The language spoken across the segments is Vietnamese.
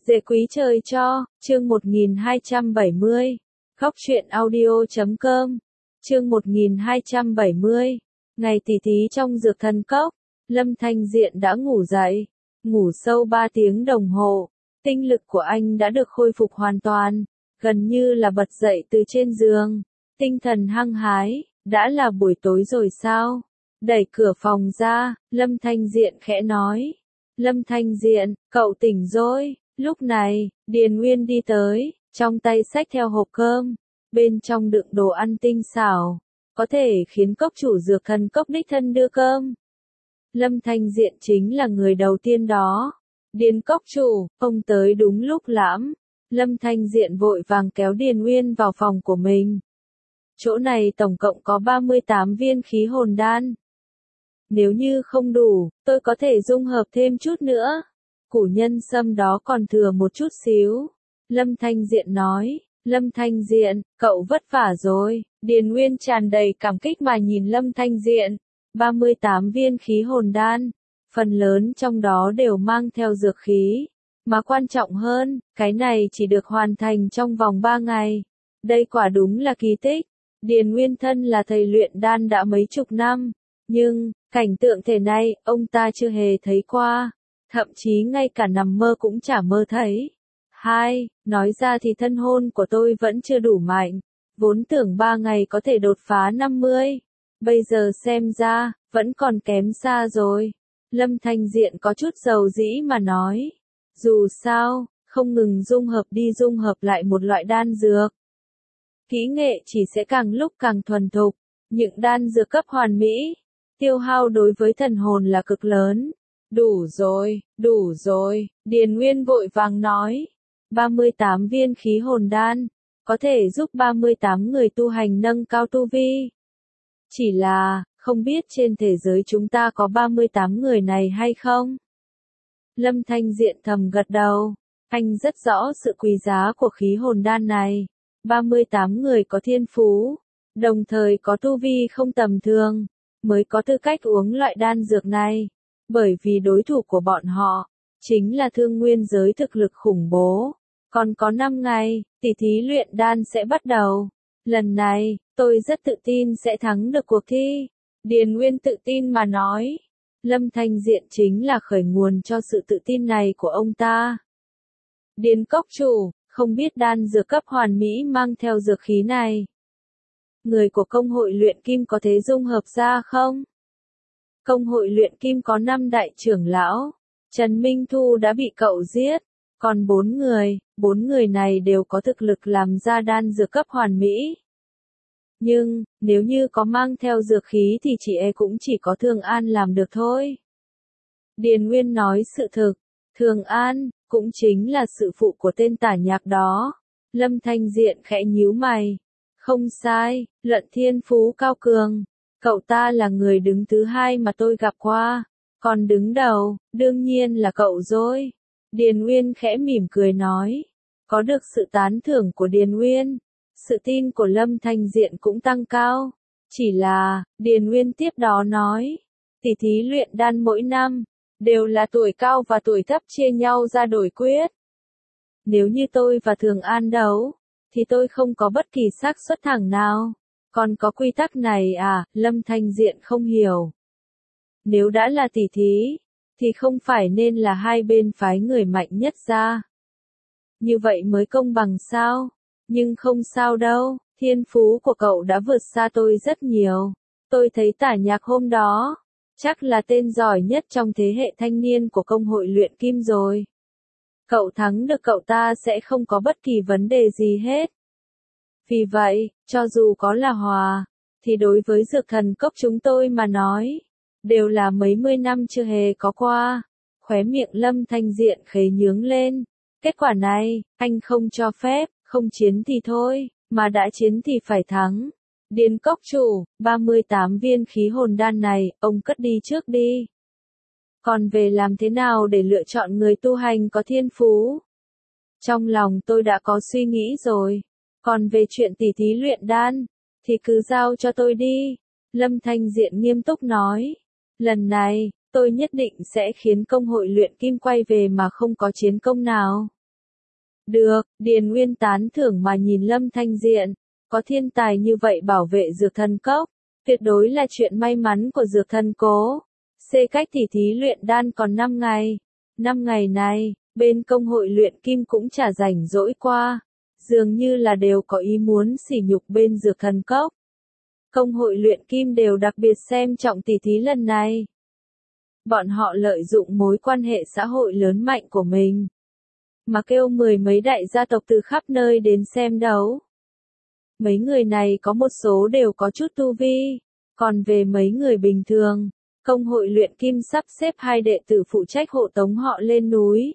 Dễ quý trời cho, chương 1270. Góc truyện audio.com. Chương 1270. Ngày tỷ thí trong dược thần cốc, Lâm Thanh Diện đã ngủ dậy, ngủ sâu 3 tiếng đồng hồ. Tinh lực của anh đã được khôi phục hoàn toàn, gần như là bật dậy từ trên giường, tinh thần hăng hái. Đã là buổi tối rồi sao? Đẩy cửa phòng ra, Lâm Thanh Diện khẽ nói. Lâm Thanh Diện, cậu tỉnh rồi. Lúc này, Điền Nguyên đi tới, trong tay xách theo hộp cơm, bên trong đựng đồ ăn tinh xảo, có thể khiến cốc chủ dược thần cốc đích thân đưa cơm. Lâm Thanh Diện chính là người đầu tiên đó. Điền cốc chủ, ông tới đúng lúc lắm. Lâm Thanh Diện vội vàng kéo Điền Nguyên vào phòng của mình. Chỗ này tổng cộng có 38 viên khí hồn đan. Nếu như không đủ, tôi có thể dung hợp thêm chút nữa. Củ nhân sâm đó còn thừa một chút xíu. Lâm Thanh Diện nói. Lâm Thanh Diện, cậu vất vả rồi. Điền Nguyên tràn đầy cảm kích mà nhìn Lâm Thanh Diện. 38 viên khí hồn đan. Phần lớn trong đó đều mang theo dược khí. Mà quan trọng hơn, cái này chỉ được hoàn thành trong vòng 3 ngày. Đây quả đúng là kỳ tích. Điền Nguyên thân là thầy luyện đan đã mấy chục năm. Nhưng, cảnh tượng thế này, ông ta chưa hề thấy qua. Thậm chí ngay cả nằm mơ cũng chả mơ thấy. Nói ra thì thân hồn của tôi vẫn chưa đủ mạnh. Vốn tưởng 3 ngày có thể đột phá 50. Bây giờ xem ra, vẫn còn kém xa rồi. Lâm Thanh Diện có chút dầu dĩ mà nói. Dù sao, không ngừng dung hợp lại một loại đan dược. Kỹ nghệ chỉ sẽ càng lúc càng thuần thục. Những đan dược cấp hoàn mỹ, tiêu hao đối với thần hồn là cực lớn. Đủ rồi, Điền Nguyên vội vàng nói. 38 viên khí hồn đan, có thể giúp 38 người tu hành nâng cao tu vi. Chỉ là, không biết trên thế giới chúng ta có 38 người này hay không? Lâm Thanh Diện thầm gật đầu, anh rất rõ sự quý giá của khí hồn đan này. 38 người có thiên phú, đồng thời có tu vi không tầm thường, mới có tư cách uống loại đan dược này. Bởi vì đối thủ của bọn họ, chính là thương nguyên giới thực lực khủng bố. Còn có 5 ngày, tỷ thí luyện đan sẽ bắt đầu. Lần này, tôi rất tự tin sẽ thắng được cuộc thi. Điền Nguyên tự tin mà nói. Lâm Thanh Diện chính là khởi nguồn cho sự tự tin này của ông ta. Điền cốc chủ, không biết đan dược cấp hoàn mỹ mang theo dược khí này. Người của công hội luyện kim có thể dung hợp ra không? Công hội luyện kim có 5 đại trưởng lão. Trần Minh Thu đã bị cậu giết. Còn 4 người này đều có thực lực làm ra đan dược cấp hoàn mỹ. Nhưng, nếu như có mang theo dược khí thì chị ấy cũng chỉ có Thường An làm được thôi. Điền Nguyên nói sự thực. Thường An, cũng chính là sự phụ của tên tả nhạc đó. Lâm Thanh Diện khẽ nhíu mày. Không sai, luận thiên phú cao cường. Cậu ta là người đứng thứ 2 mà tôi gặp qua. Còn đứng đầu, đương nhiên là cậu rồi. Điền Nguyên khẽ mỉm cười nói. Có được sự tán thưởng của Điền Nguyên, sự tin của Lâm Thanh Diện cũng tăng cao. Chỉ là, Điền Nguyên tiếp đó nói. Tỷ thí luyện đan mỗi năm, đều là tuổi cao và tuổi thấp chia nhau ra đổi quyết. Nếu như tôi và Thường An đấu, thì tôi không có bất kỳ xác suất thắng nào. Còn có quy tắc này à? Lâm Thanh Diện không hiểu. Nếu đã là tỷ thí, thì không phải nên là hai bên phái người mạnh nhất ra. Như vậy mới công bằng sao? Nhưng không sao đâu, thiên phú của cậu đã vượt xa tôi rất nhiều. Tôi thấy tả nhạc hôm đó, chắc là tên giỏi nhất trong thế hệ thanh niên của công hội luyện kim rồi. Cậu thắng được cậu ta sẽ không có bất kỳ vấn đề gì hết. Vì vậy, cho dù có là hòa, thì đối với dược thần cốc chúng tôi mà nói, đều là mấy mươi năm chưa hề có qua. Khóe miệng Lâm Thanh Diện khế nhướng lên. Kết quả này, anh không cho phép, không chiến thì thôi, mà đã chiến thì phải thắng. Điền cốc chủ, 38 viên khí hồn đan này, ông cất đi trước đi. Còn về làm thế nào để lựa chọn người tu hành có thiên phú? Trong lòng tôi đã có suy nghĩ rồi. Còn về chuyện tỷ thí luyện đan, thì cứ giao cho tôi đi. Lâm Thanh Diện nghiêm túc nói. Lần này, tôi nhất định sẽ khiến công hội luyện kim quay về mà không có chiến công nào. Được, Điền Nguyên tán thưởng mà nhìn Lâm Thanh Diện, có thiên tài như vậy bảo vệ dược thần cốc, tuyệt đối là chuyện may mắn của dược thần cố. Cách tỉ thí luyện đan còn 5 ngày. 5 ngày này, bên công hội luyện kim cũng chả rảnh rỗi qua, dường như là đều có ý muốn sỉ nhục bên dược thần cốc. Công hội luyện kim đều đặc biệt xem trọng tỉ thí lần này. Bọn họ lợi dụng mối quan hệ xã hội lớn mạnh của mình, mà kêu 10 mấy đại gia tộc từ khắp nơi đến xem đấu. Mấy người này có một số đều có chút tu vi, còn về mấy người bình thường, công hội luyện kim sắp xếp 2 đệ tử phụ trách hộ tống họ lên núi.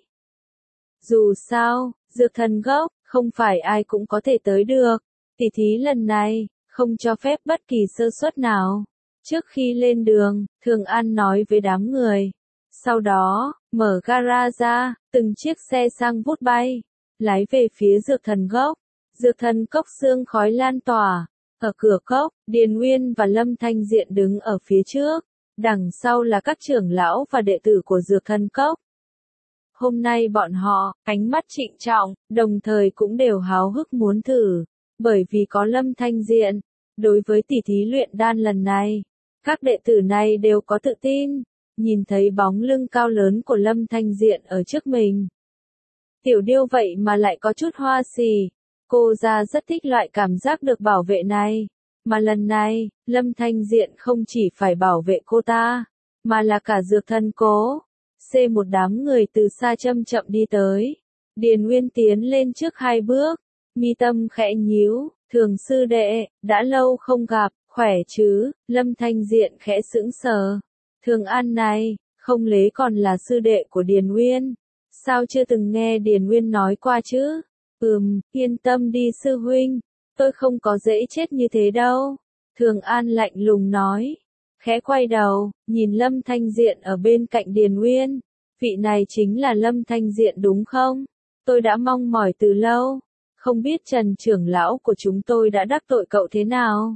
Dù sao, dược thần gốc, không phải ai cũng có thể tới được, tỉ thí lần này, không cho phép bất kỳ sơ suất nào. Trước khi lên đường, Thường An nói với đám người. Sau đó, mở gara ra, từng chiếc xe sang vút bay, lái về phía dược thần gốc. Dược thần cốc sương khói lan tỏa. Ở cửa cốc, Điền Nguyên và Lâm Thanh Diện đứng ở phía trước. Đằng sau là các trưởng lão và đệ tử của dược thần cốc. Hôm nay bọn họ, ánh mắt trịnh trọng, đồng thời cũng đều háo hức muốn thử. Bởi vì có Lâm Thanh Diện, đối với tỉ thí luyện đan lần này, các đệ tử này đều có tự tin. Nhìn thấy bóng lưng cao lớn của Lâm Thanh Diện ở trước mình. Tiểu Điêu vậy mà lại có chút hoa xì. Cô ra rất thích loại cảm giác được bảo vệ này. Mà lần này, Lâm Thanh Diện không chỉ phải bảo vệ cô ta, mà là cả dược thần cố. Một đám người từ xa chậm chậm đi tới. Điền Nguyên tiến lên trước 2 bước, mi tâm khẽ nhíu, Thường sư đệ, đã lâu không gặp, khỏe chứ? Lâm Thanh Diện khẽ sững sờ. Thường An này, không lẽ còn là sư đệ của Điền Nguyên? Sao chưa từng nghe Điền Nguyên nói qua chứ? Yên tâm đi sư huynh, tôi không có dễ chết như thế đâu. Thường An lạnh lùng nói. Khẽ quay đầu, nhìn Lâm Thanh Diện ở bên cạnh Điền Nguyên. Vị này chính là Lâm Thanh Diện đúng không? Tôi đã mong mỏi từ lâu. Không biết Trần trưởng lão của chúng tôi đã đắc tội cậu thế nào?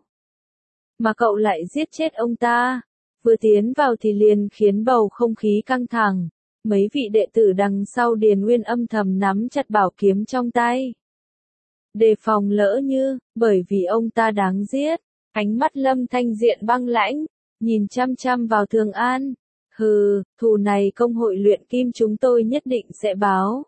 Mà cậu lại giết chết ông ta. Vừa tiến vào thì liền khiến bầu không khí căng thẳng. Mấy vị đệ tử đằng sau Điền Nguyên âm thầm nắm chặt bảo kiếm trong tay. Đề phòng lỡ như, bởi vì ông ta đáng giết. Ánh mắt Lâm Thanh Diện băng lãnh, nhìn chăm chăm vào Thường An. Thù này công hội luyện kim chúng tôi nhất định sẽ báo.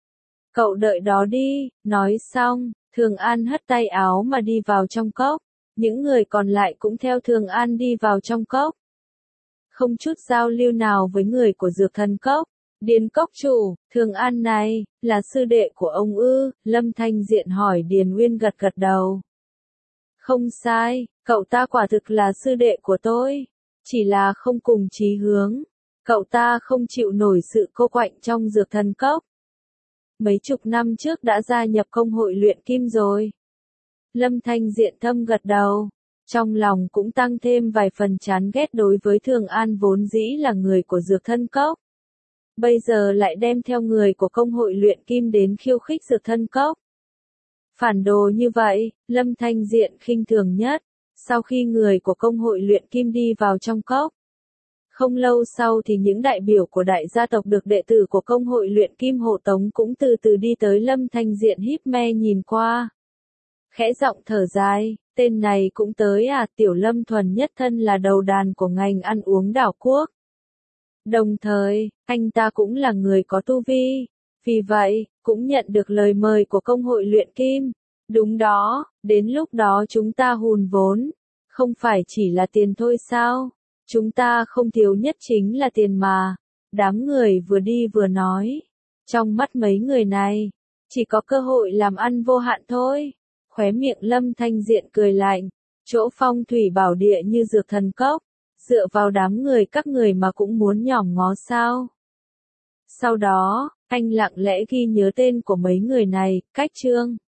Cậu đợi đó đi, nói xong, Thường An hất tay áo mà đi vào trong cốc. Những người còn lại cũng theo Thường An đi vào trong cốc. Không chút giao lưu nào với người của dược thần cốc. Điền cốc chủ, Thường An này, là sư đệ của ông ư? Lâm Thanh Diện hỏi. Điền Nguyên gật gật đầu. Không sai, cậu ta quả thực là sư đệ của tôi. Chỉ là không cùng chí hướng. Cậu ta không chịu nổi sự cô quạnh trong dược thần cốc. Mấy chục năm trước đã gia nhập công hội luyện kim rồi. Lâm Thanh Diện thâm gật đầu. Trong lòng cũng tăng thêm vài phần chán ghét đối với Thường An vốn dĩ là người của dược thân cốc. Bây giờ lại đem theo người của công hội luyện kim đến khiêu khích dược thân cốc. Phản đồ như vậy, Lâm Thanh Diện khinh thường nhất. Sau khi người của công hội luyện kim đi vào trong cốc. Không lâu sau thì những đại biểu của đại gia tộc được đệ tử của công hội luyện kim hộ tống cũng từ từ đi tới. Lâm Thanh Diện híp me nhìn qua. Khẽ giọng thở dài, tên này cũng tới à? Tiểu Lâm thuần nhất thân là đầu đàn của ngành ăn uống đảo quốc. Đồng thời, anh ta cũng là người có tu vi. Vì vậy, cũng nhận được lời mời của công hội luyện kim. Đúng đó, đến lúc đó chúng ta hùn vốn. Không phải chỉ là tiền thôi sao? Chúng ta không thiếu nhất chính là tiền mà. Đám người vừa đi vừa nói. Trong mắt mấy người này, chỉ có cơ hội làm ăn vô hạn thôi. Khóe miệng Lâm Thanh Diện cười lạnh. Chỗ phong thủy bảo địa như dược thần cốc. Dựa vào đám người các người mà cũng muốn nhòm ngó sao? Sau đó, anh lặng lẽ ghi nhớ tên của mấy người này. Cách chương